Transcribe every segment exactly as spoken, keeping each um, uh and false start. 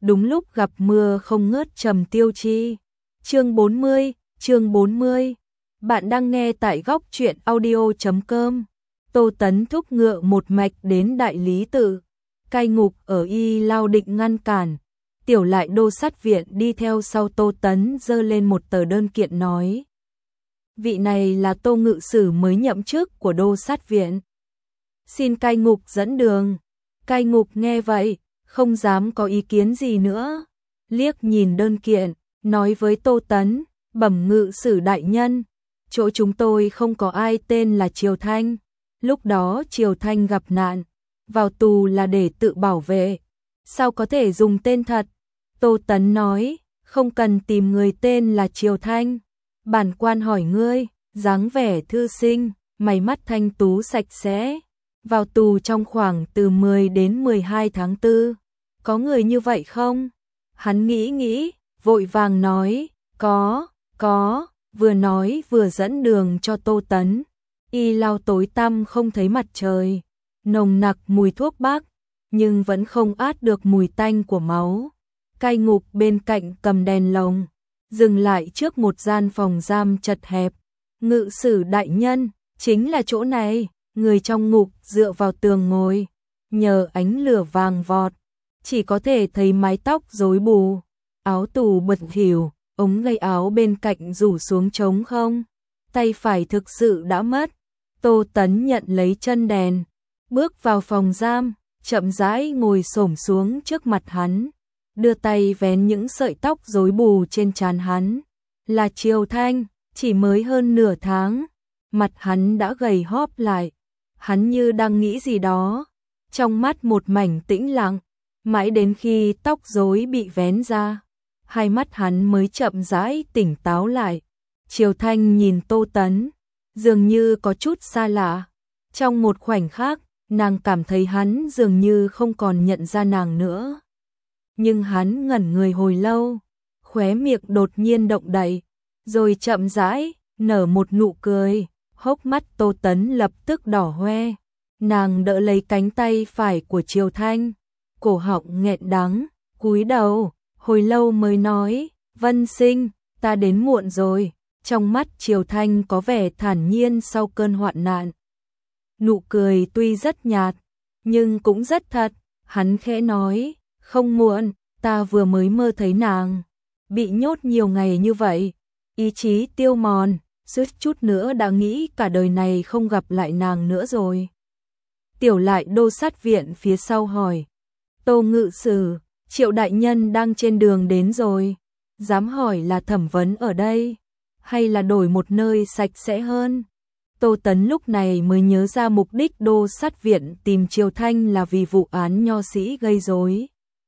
đúng lúc gặp mưa không ngớt Trầm Tiêu Chi. Chương bốn mươi, chương bốn mươi. Bạn đang nghe tại góc truyện audio chấm com. Tô Tấn thúc ngựa một mạch đến đại lý tự. Cai ngục ở Y Lao định ngăn cản. Tiểu lại đô sát viện đi theo sau Tô Tấn giơ lên một tờ đơn kiện nói. Vị này là Tô ngự sử mới nhậm chức của đô sát viện. Xin cai ngục dẫn đường. Cai ngục nghe vậy, không dám có ý kiến gì nữa. Liếc nhìn đơn kiện, nói với Tô Tấn, bẩm ngự sử đại nhân. Chỗ chúng tôi không có ai tên là Triều Thanh. Lúc đó Triều Thanh gặp nạn, vào tù là để tự bảo vệ. Sao có thể dùng tên thật? Tô Tấn nói, không cần tìm người tên là Triều Thanh. Bản quan hỏi ngươi, dáng vẻ thư sinh, mày mắt thanh tú sạch sẽ. Vào tù trong khoảng từ mười đến mười hai tháng tư. Có người như vậy không? Hắn nghĩ nghĩ, vội vàng nói, có, có, vừa nói vừa dẫn đường cho Tô Tấn. Y Lao tối tăm không thấy mặt trời, nồng nặc mùi thuốc bắc, nhưng vẫn không át được mùi tanh của máu. Cai ngục bên cạnh cầm đèn lồng, dừng lại trước một gian phòng giam chật hẹp. Ngự sử đại nhân, chính là chỗ này. Người trong ngục dựa vào tường ngồi, nhờ ánh lửa vàng vọt, chỉ có thể thấy mái tóc rối bù, áo tù bật khỉu, ống gây áo bên cạnh rủ xuống trống không, tay phải thực sự đã mất. Tô Tấn nhận lấy chân đèn, bước vào phòng giam, chậm rãi ngồi xổm xuống trước mặt hắn, đưa tay vén những sợi tóc rối bù trên trán hắn. Là Triều Thanh, chỉ mới hơn nửa tháng, mặt hắn đã gầy hóp lại. Hắn như đang nghĩ gì đó, trong mắt một mảnh tĩnh lặng, mãi đến khi tóc rối bị vén ra, hai mắt hắn mới chậm rãi tỉnh táo lại. Triều Thanh nhìn Tô Tấn, dường như có chút xa lạ. Trong một khoảnh khắc, nàng cảm thấy hắn dường như không còn nhận ra nàng nữa. Nhưng hắn ngẩn người hồi lâu, khóe miệng đột nhiên động đậy, rồi chậm rãi nở một nụ cười. Hốc mắt Tô Tấn lập tức đỏ hoe, nàng đỡ lấy cánh tay phải của Triều Thanh, cổ họng nghẹn đắng, cúi đầu, hồi lâu mới nói, Vân Sinh, ta đến muộn rồi. Trong mắt Triều Thanh có vẻ thản nhiên sau cơn hoạn nạn. Nụ cười tuy rất nhạt, nhưng cũng rất thật. Hắn khẽ nói, không muộn, ta vừa mới mơ thấy nàng bị nhốt nhiều ngày như vậy, ý chí tiêu mòn, suýt chút nữa đã nghĩ cả đời này không gặp lại nàng nữa rồi. Tiểu lại đô sát viện phía sau hỏi, Tô ngự sử, Triệu đại nhân đang trên đường đến rồi, dám hỏi là thẩm vấn ở đây, hay là đổi một nơi sạch sẽ hơn? Tô Tấn lúc này mới nhớ ra mục đích đô sát viện tìm Triều Thanh là vì vụ án nho sĩ gây rối.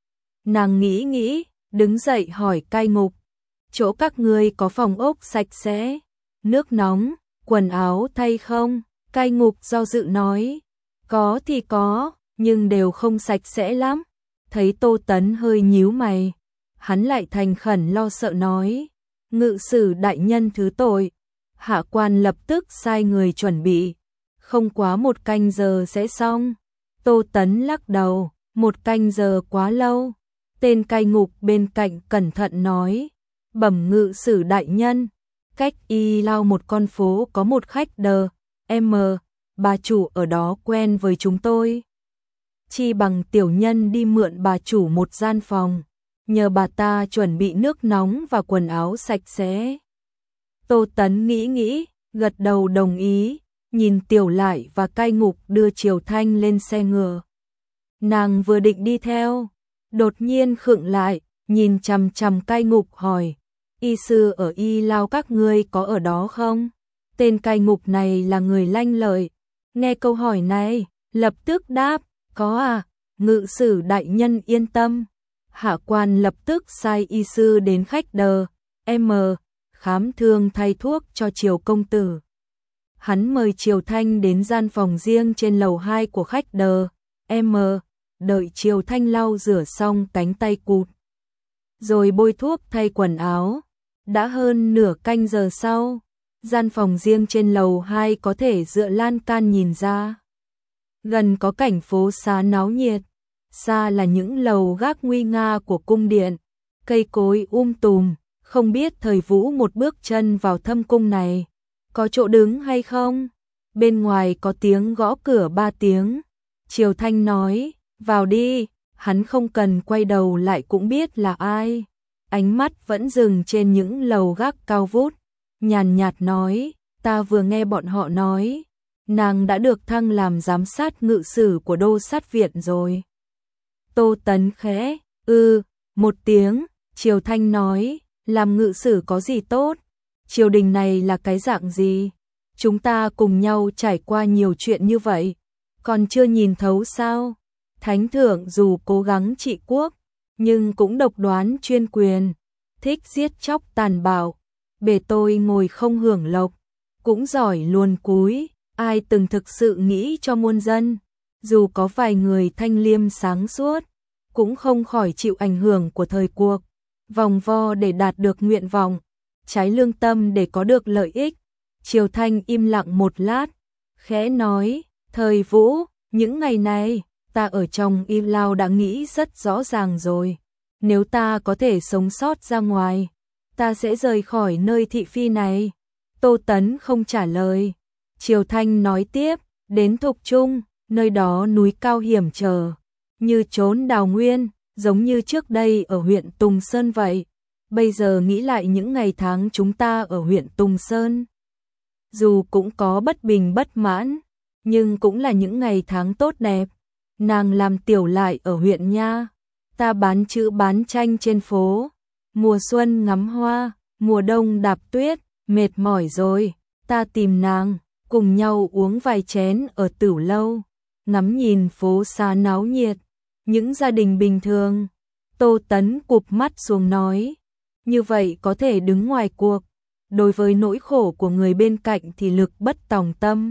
Nàng nghĩ nghĩ, đứng dậy hỏi cai ngục, chỗ các ngươi có phòng ốc sạch sẽ, nước nóng, quần áo thay không? Cai ngục do dự nói, có thì có, nhưng đều không sạch sẽ lắm. Thấy Tô Tấn hơi nhíu mày, hắn lại thành khẩn lo sợ nói, ngự sử đại nhân thứ tội. Hạ quan lập tức sai người chuẩn bị, không quá một canh giờ sẽ xong. Tô Tấn lắc đầu, một canh giờ quá lâu. Tên cai ngục bên cạnh cẩn thận nói, bẩm ngự sử đại nhân, cách Y Lao một con phố có một khách đờ, M, bà chủ ở đó quen với chúng tôi. Chi bằng tiểu nhân đi mượn bà chủ một gian phòng, nhờ bà ta chuẩn bị nước nóng và quần áo sạch sẽ. Tô Tấn nghĩ nghĩ, gật đầu đồng ý, nhìn tiểu lại và cai ngục đưa Triều Thanh lên xe ngựa. Nàng vừa định đi theo, đột nhiên khựng lại, nhìn chằm chằm cai ngục hỏi, y sư ở Y Lao các ngươi có ở đó không? Tên cai ngục này là người lanh lợi, nghe câu hỏi này, lập tức đáp, có à, ngự sử đại nhân yên tâm. Hạ quan lập tức sai y sư đến khách đờ, M, khám thương thay thuốc cho Triều công tử. Hắn mời Triều Thanh đến gian phòng riêng trên lầu hai của khách đờ, M, đợi Triều Thanh lau rửa xong cánh tay cụt, rồi bôi thuốc thay quần áo. Đã hơn nửa canh giờ sau, gian phòng riêng trên lầu hai có thể dựa lan can nhìn ra. Gần có cảnh phố xá náo nhiệt, xa là những lầu gác nguy nga của cung điện, cây cối um tùm, không biết Thời Vũ một bước chân vào thâm cung này, có chỗ đứng hay không? Bên ngoài có tiếng gõ cửa ba tiếng. Triều Thanh nói, vào đi, hắn không cần quay đầu lại cũng biết là ai. Ánh mắt vẫn dừng trên những lầu gác cao vút, nhàn nhạt nói, ta vừa nghe bọn họ nói, nàng đã được thăng làm giám sát ngự sử của đô sát viện rồi. Tô Tấn khẽ, ư, một tiếng, Triều Thanh nói, làm ngự sử có gì tốt, triều đình này là cái dạng gì, chúng ta cùng nhau trải qua nhiều chuyện như vậy, còn chưa nhìn thấu sao? Thánh thượng dù cố gắng trị quốc, nhưng cũng độc đoán chuyên quyền, thích giết chóc tàn bạo, bề tôi ngồi không hưởng lộc, cũng giỏi luồn cúi, ai từng thực sự nghĩ cho muôn dân, dù có vài người thanh liêm sáng suốt, cũng không khỏi chịu ảnh hưởng của thời cuộc, vòng vo để đạt được nguyện vọng, trái lương tâm để có được lợi ích. Triều Thanh im lặng một lát, khẽ nói, Thời Vũ, những ngày này, ta ở trong y lao đã nghĩ rất rõ ràng rồi, nếu ta có thể sống sót ra ngoài, ta sẽ rời khỏi nơi thị phi này. Tô Tấn không trả lời. Triều Thanh nói tiếp, đến Thục Trung, nơi đó núi cao hiểm trở, như trốn đào nguyên, giống như trước đây ở huyện Tùng Sơn vậy. Bây giờ nghĩ lại những ngày tháng chúng ta ở huyện Tùng Sơn, dù cũng có bất bình bất mãn, nhưng cũng là những ngày tháng tốt đẹp. Nàng làm tiểu lại ở huyện nha, ta bán chữ bán tranh trên phố, mùa xuân ngắm hoa, mùa đông đạp tuyết, mệt mỏi rồi, ta tìm nàng, cùng nhau uống vài chén ở Tửu Lâu, ngắm nhìn phố xá náo nhiệt, những gia đình bình thường. Tô Tấn cụp mắt xuống nói, như vậy có thể đứng ngoài cuộc, đối với nỗi khổ của người bên cạnh thì lực bất tòng tâm,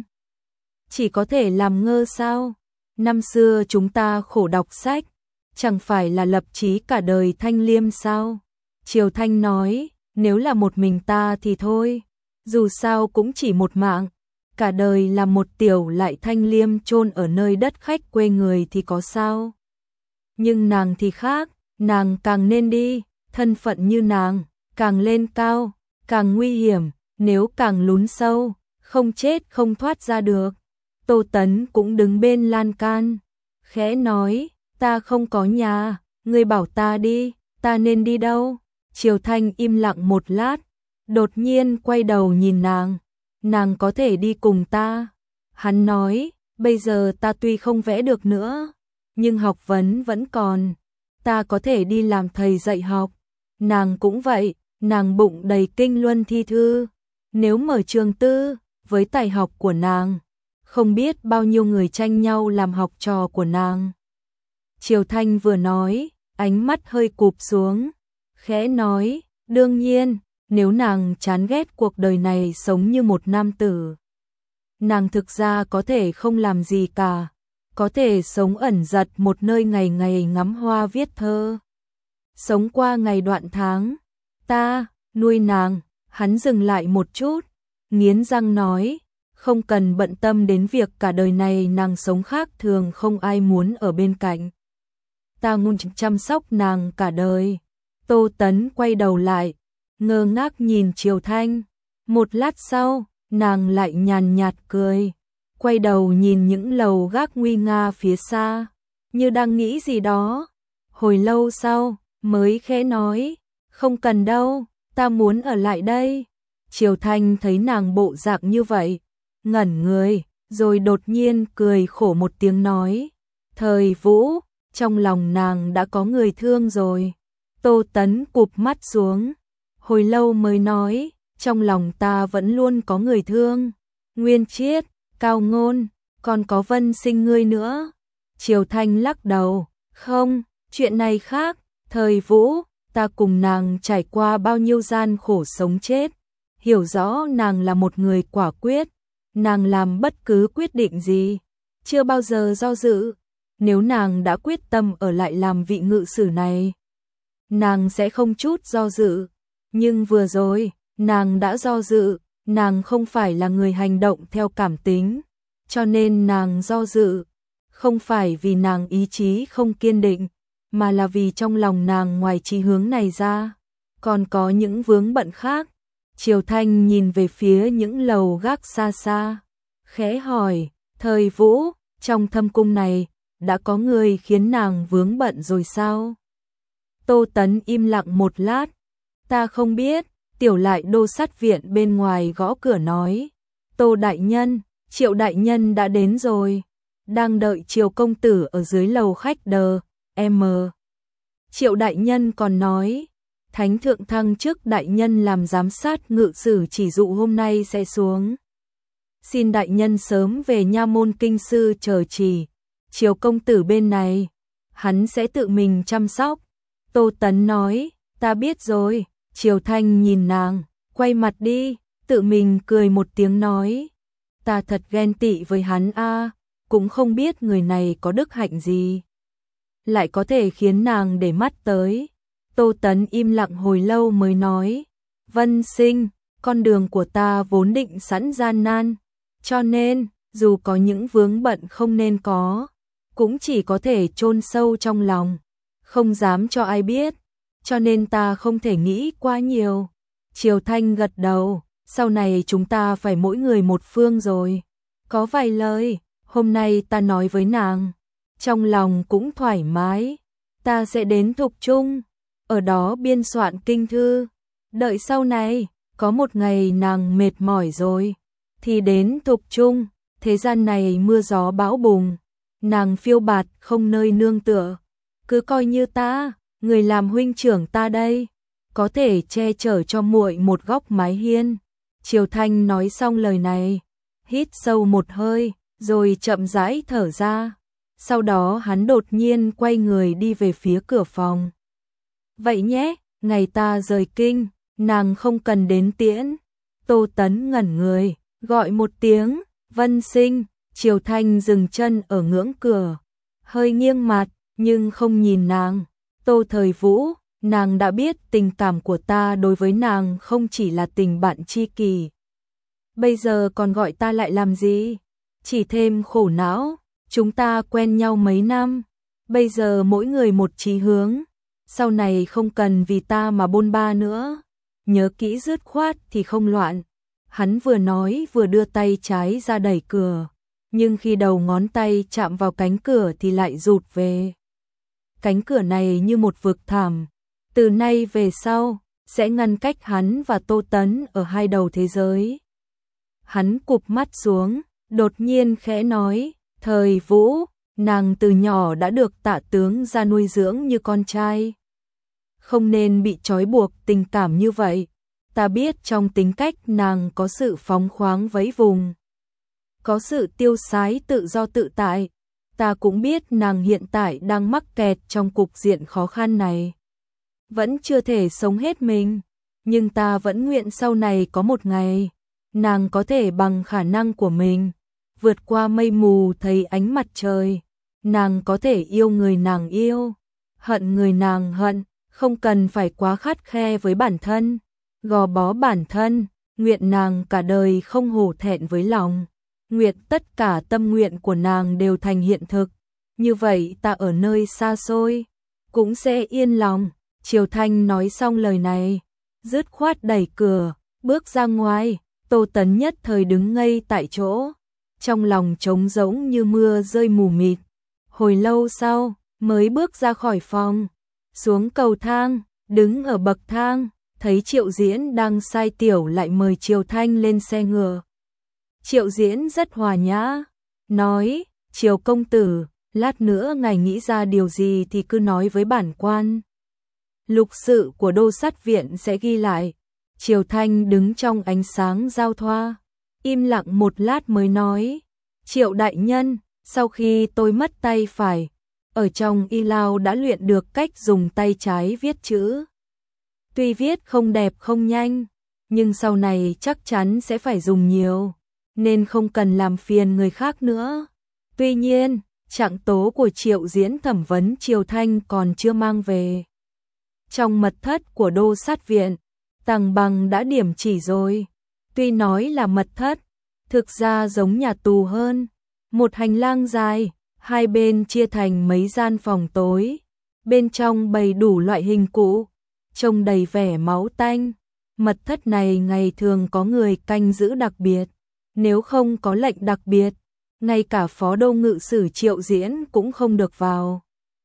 chỉ có thể làm ngơ sao? Năm xưa chúng ta khổ đọc sách, chẳng phải là lập chí cả đời thanh liêm sao? Triều Thanh nói, nếu là một mình ta thì thôi, dù sao cũng chỉ một mạng, cả đời là một tiểu lại thanh liêm chôn ở nơi đất khách quê người thì có sao? Nhưng nàng thì khác, nàng càng nên đi, thân phận như nàng, càng lên cao, càng nguy hiểm, nếu càng lún sâu, không chết không thoát ra được. Tô Tấn cũng đứng bên lan can, khẽ nói, ta không có nhà, ngươi bảo ta đi, ta nên đi đâu? Triều Thanh im lặng một lát, đột nhiên quay đầu nhìn nàng, nàng có thể đi cùng ta. Hắn nói, bây giờ ta tuy không vẽ được nữa, nhưng học vấn vẫn còn, ta có thể đi làm thầy dạy học. Nàng cũng vậy, nàng bụng đầy kinh luân thi thư, nếu mở trường tư, với tài học của nàng, không biết bao nhiêu người tranh nhau làm học trò của nàng. Triều Thanh vừa nói, ánh mắt hơi cụp xuống, khẽ nói, đương nhiên, nếu nàng chán ghét cuộc đời này sống như một nam tử, nàng thực ra có thể không làm gì cả, có thể sống ẩn giật một nơi ngày ngày ngắm hoa viết thơ, sống qua ngày đoạn tháng. Ta nuôi nàng. Hắn dừng lại một chút, nghiến răng nói, không cần bận tâm đến việc cả đời này nàng sống khác thường không ai muốn ở bên cạnh, ta muốn chăm sóc nàng cả đời. Tô Tấn quay đầu lại, ngơ ngác nhìn Triều Thanh, một lát sau, nàng lại nhàn nhạt cười, quay đầu nhìn những lầu gác nguy nga phía xa, như đang nghĩ gì đó. Hồi lâu sau, mới khẽ nói, không cần đâu, ta muốn ở lại đây. Triều Thanh thấy nàng bộ dạng như vậy, ngẩn người, rồi đột nhiên cười khổ một tiếng nói, Thời Vũ, trong lòng nàng đã có người thương rồi. Tô Tấn cụp mắt xuống, hồi lâu mới nói, trong lòng ta vẫn luôn có người thương, Nguyên Chiết, Cao Ngôn, còn có Vân Sinh ngươi nữa. Triều Thanh lắc đầu, không, chuyện này khác, Thời Vũ, ta cùng nàng trải qua bao nhiêu gian khổ sống chết, hiểu rõ nàng là một người quả quyết, nàng làm bất cứ quyết định gì, chưa bao giờ do dự, nếu nàng đã quyết tâm ở lại làm vị ngự sử này, nàng sẽ không chút do dự, nhưng vừa rồi, nàng đã do dự, nàng không phải là người hành động theo cảm tính, cho nên nàng do dự, Không phải vì nàng ý chí không kiên định, mà là vì trong lòng nàng ngoài chí hướng này ra, còn có những vướng bận khác. Triều Thanh nhìn về phía những lầu gác xa xa, khẽ hỏi, Thời Vũ, trong thâm cung này, đã có người khiến nàng vướng bận rồi sao? Tô Tấn im lặng một lát, ta không biết. Tiểu Lại Đô sát viện bên ngoài gõ cửa nói, Tô đại nhân, Triệu đại nhân đã đến rồi, đang đợi Triều công tử ở dưới lầu khách đờ, em. Triệu đại nhân còn nói, Thánh thượng thăng chức đại nhân làm giám sát ngự sử chỉ dụ hôm nay sẽ xuống. Xin đại nhân sớm về nha môn kinh sư chờ chỉ, Triều công tử bên này, hắn sẽ tự mình chăm sóc. Tô Tấn nói, ta biết rồi. Triều Thanh nhìn nàng, quay mặt đi, tự mình cười một tiếng nói, ta thật ghen tị với hắn a, cũng không biết người này có đức hạnh gì, lại có thể khiến nàng để mắt tới. Tô Tấn im lặng hồi lâu mới nói, Vân Sinh, con đường của ta vốn định sẵn gian nan, cho nên, dù có những vướng bận không nên có, cũng chỉ có thể chôn sâu trong lòng, không dám cho ai biết. Cho nên ta không thể nghĩ quá nhiều. Triều Thanh gật đầu, sau này chúng ta phải mỗi người một phương rồi. Có vài lời, hôm nay ta nói với nàng, trong lòng cũng thoải mái. Ta sẽ đến Thục Trung, ở đó biên soạn kinh thư. Đợi sau này, có một ngày nàng mệt mỏi rồi, thì đến Thục Trung, thế gian này mưa gió bão bùng, nàng phiêu bạt không nơi nương tựa. Cứ coi như ta, người làm huynh trưởng ta đây, có thể che chở cho muội một góc mái hiên. Triều Thanh nói xong lời này, hít sâu một hơi, rồi chậm rãi thở ra. Sau đó hắn đột nhiên quay người đi về phía cửa phòng. Vậy nhé, ngày ta rời kinh, nàng không cần đến tiễn. Tô Tấn ngẩn người, gọi một tiếng, Vân Sinh. Triều Thanh dừng chân ở ngưỡng cửa, hơi nghiêng mặt, nhưng không nhìn nàng. Tô Thời Vũ, nàng đã biết tình cảm của ta đối với nàng không chỉ là tình bạn tri kỷ. Bây giờ còn gọi ta lại làm gì? Chỉ thêm khổ não, chúng ta quen nhau mấy năm, bây giờ mỗi người một chí hướng, sau này không cần vì ta mà bôn ba nữa. Nhớ kỹ dứt khoát thì không loạn. Hắn vừa nói vừa đưa tay trái ra đẩy cửa, nhưng khi đầu ngón tay chạm vào cánh cửa thì lại rụt về. Cánh cửa này như một vực thẳm, từ nay về sau, sẽ ngăn cách hắn và Tô Tấn ở hai đầu thế giới. Hắn cụp mắt xuống, đột nhiên khẽ nói, Thời Vũ, nàng từ nhỏ đã được Tạ tướng ra nuôi dưỡng như con trai. Không nên bị trói buộc tình cảm như vậy. Ta biết trong tính cách nàng có sự phóng khoáng vẫy vùng, có sự tiêu sái tự do tự tại. Ta cũng biết nàng hiện tại đang mắc kẹt trong cục diện khó khăn này, vẫn chưa thể sống hết mình, nhưng ta vẫn nguyện sau này có một ngày, nàng có thể bằng khả năng của mình, vượt qua mây mù thấy ánh mặt trời, nàng có thể yêu người nàng yêu, hận người nàng hận, không cần phải quá khắt khe với bản thân, gò bó bản thân, nguyện nàng cả đời không hổ thẹn với lòng. Nguyện tất cả tâm nguyện của nàng đều thành hiện thực, như vậy ta ở nơi xa xôi cũng sẽ yên lòng. Triều Thanh nói xong lời này, dứt khoát đẩy cửa, bước ra ngoài. Tô Tấn nhất thời đứng ngây tại chỗ, trong lòng trống rỗng như mưa rơi mù mịt. Hồi lâu sau, mới bước ra khỏi phòng, xuống cầu thang, đứng ở bậc thang, thấy Triệu Diễn đang sai Tiểu Lại mời Triều Thanh lên xe ngựa. Triệu Diễn rất hòa nhã, nói, Triều công tử, lát nữa ngài nghĩ ra điều gì thì cứ nói với bản quan. Lục sự của đô sát viện sẽ ghi lại. Triều Thanh đứng trong ánh sáng giao thoa, im lặng một lát mới nói, Triệu đại nhân, sau khi tôi mất tay phải, ở trong y lao đã luyện được cách dùng tay trái viết chữ. Tuy viết không đẹp không nhanh, nhưng sau này chắc chắn sẽ phải dùng nhiều, nên không cần làm phiền người khác nữa. Tuy nhiên, trạng tố của Triệu Diễn thẩm vấn Triều Thanh còn chưa mang về. Trong mật thất của đô sát viện, Tàng Bằng đã điểm chỉ rồi. Tuy nói là mật thất, thực ra giống nhà tù hơn. Một hành lang dài, Hai bên chia thành mấy gian phòng tối, bên trong bày đủ loại hình cụ, trông đầy vẻ máu tanh. Mật thất này ngày thường có người canh giữ đặc biệt, nếu không có lệnh đặc biệt, ngay cả phó đô ngự sử Triệu Diễn cũng không được vào.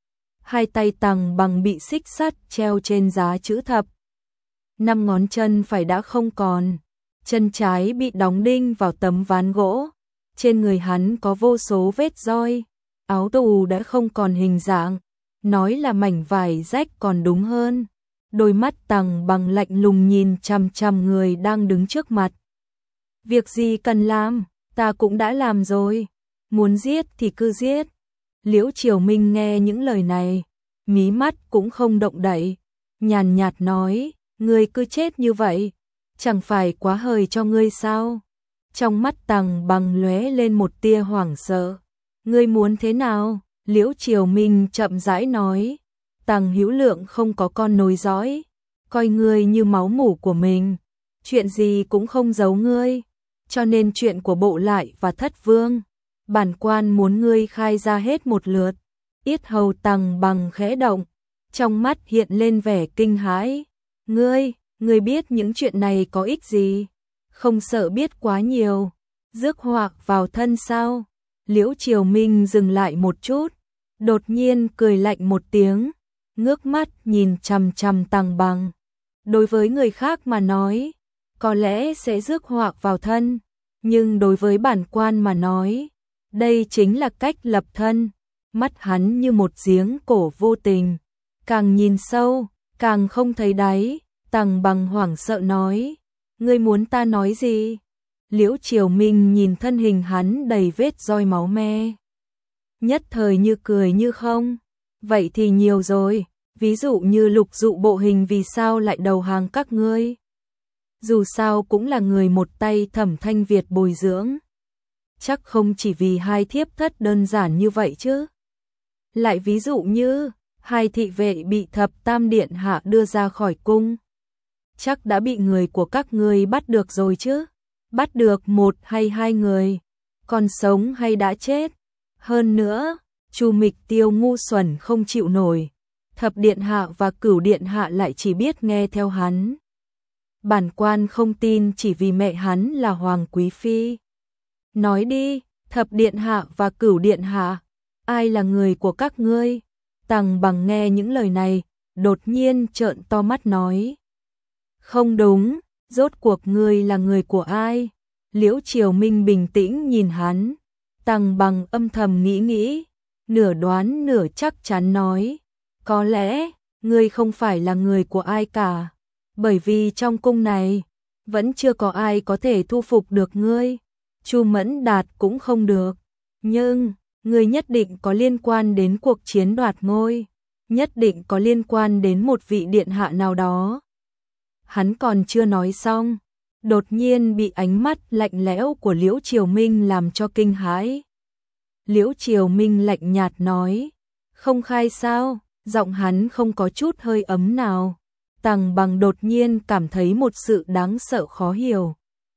Hai tay Tằng Bằng bị xích sắt treo trên giá chữ thập. Năm ngón chân phải đã không còn, chân trái bị đóng đinh vào tấm ván gỗ. Trên người hắn có vô số vết roi, áo tù đã không còn hình dạng, nói là mảnh vải rách còn đúng hơn. Đôi mắt Tằng Bằng lạnh lùng nhìn chằm chằm người đang đứng trước mặt. Việc gì cần làm, ta cũng đã làm rồi, muốn giết thì cứ giết. Liễu Triều Minh nghe những lời này, mí mắt cũng không động đậy, nhàn nhạt nói, ngươi cứ chết như vậy, chẳng phải quá hời cho ngươi sao? Trong mắt Tằng Bằng lóe lên một tia hoảng sợ. Ngươi muốn thế nào? Liễu Triều Minh chậm rãi nói. Tằng Hữu Lượng không có con nối dõi, coi ngươi như máu mủ của mình, chuyện gì cũng không giấu ngươi, cho nên chuyện của Bộ Lại và Thất Vương, bản quan muốn ngươi khai ra hết một lượt. Yết hầu Tằng Bằng khẽ động, trong mắt hiện lên vẻ kinh hãi. Ngươi, ngươi biết những chuyện này có ích gì? Không sợ biết quá nhiều, rước họa vào thân sao? Liễu Triều Minh dừng lại một chút, đột nhiên cười lạnh một tiếng, ngước mắt nhìn chằm chằm Tằng Bằng. Đối với người khác mà nói, có lẽ sẽ rước họa vào thân, nhưng đối với bản quan mà nói, đây chính là cách lập thân. Mắt hắn như một giếng cổ vô tình, càng nhìn sâu, càng không thấy đáy. Tằng Bằng hoảng sợ nói, ngươi muốn ta nói gì? Liễu Triều Minh nhìn thân hình hắn đầy vết roi máu me, nhất thời như cười như không. Vậy thì nhiều rồi, ví dụ như Lục Dụ Bộ Hình vì sao lại đầu hàng các ngươi? Dù sao cũng là người một tay Thẩm Thanh Việt bồi dưỡng, chắc không chỉ vì hai thiếp thất đơn giản như vậy chứ. Lại ví dụ như hai thị vệ bị Thập Tam Điện hạ đưa ra khỏi cung, chắc đã bị người của các ngươi bắt được rồi chứ. Bắt được một hay hai người, còn sống hay đã chết. Hơn nữa, Chu Mịch Tiêu ngu xuẩn không chịu nổi, Thập Điện hạ và Cửu Điện hạ lại chỉ biết nghe theo hắn. Bản quan không tin chỉ vì mẹ hắn là Hoàng Quý Phi. Nói đi, Thập Điện hạ và Cửu Điện hạ, ai là người của các ngươi? Tằng Bằng nghe những lời này, đột nhiên trợn to mắt nói. Không đúng, rốt cuộc ngươi là người của ai? Liễu Triều Minh bình tĩnh nhìn hắn. Tằng Bằng âm thầm nghĩ nghĩ, nửa đoán nửa chắc chắn nói. Có lẽ, ngươi không phải là người của ai cả, bởi vì trong cung này, vẫn chưa có ai có thể thu phục được ngươi. Chu Mẫn Đạt cũng không được, nhưng ngươi nhất định có liên quan đến cuộc chiến đoạt ngôi, nhất định có liên quan đến một vị điện hạ nào đó. Hắn còn chưa nói xong, đột nhiên bị ánh mắt lạnh lẽo của Liễu Triều Minh làm cho kinh hãi. Liễu Triều Minh lạnh nhạt nói, không khai sao? Giọng hắn không có chút hơi ấm nào. Tằng Bằng đột nhiên cảm thấy một sự đáng sợ khó hiểu.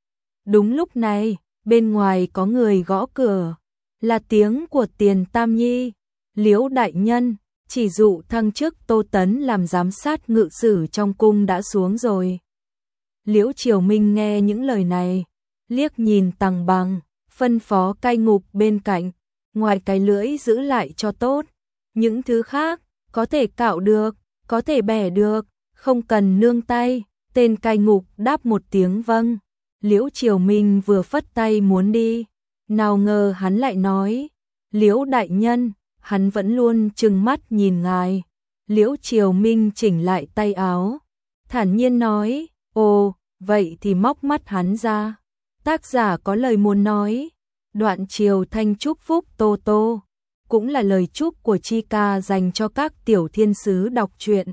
Đúng lúc này, bên ngoài có người gõ cửa, là tiếng của Tiền Tam Nhi. Liễu đại nhân, chỉ dụ thăng chức Tô Tấn làm giám sát ngự sử trong cung đã xuống rồi. Liễu Triều Minh nghe những lời này, liếc nhìn Tằng Bằng, phân phó cai ngục bên cạnh, ngoài cái lưỡi giữ lại cho tốt, những thứ khác có thể cạo được, có thể bẻ được, không cần nương tay. Tên cai ngục đáp một tiếng vâng. Liễu Triều Minh vừa phất tay muốn đi, nào ngờ hắn lại nói, Liễu đại nhân, hắn vẫn luôn trừng mắt nhìn ngài. Liễu Triều Minh chỉnh lại tay áo, thản nhiên nói, ồ, vậy thì móc mắt hắn ra. Tác giả có lời muốn nói, đoạn Triều Thanh chúc phúc Tô Tô, cũng là lời chúc của Chi Ca dành cho các tiểu thiên sứ đọc truyện.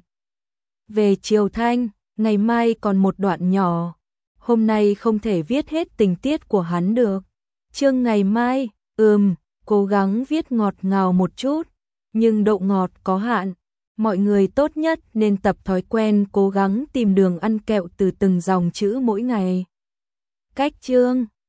Về Triều Thanh, ngày mai còn một đoạn nhỏ, hôm nay không thể viết hết tình tiết của hắn được. Chương ngày mai, ừm, cố gắng viết ngọt ngào một chút, nhưng độ ngọt có hạn. Mọi người tốt nhất nên tập thói quen cố gắng tìm đường ăn kẹo từ từng dòng chữ mỗi ngày. Cách chương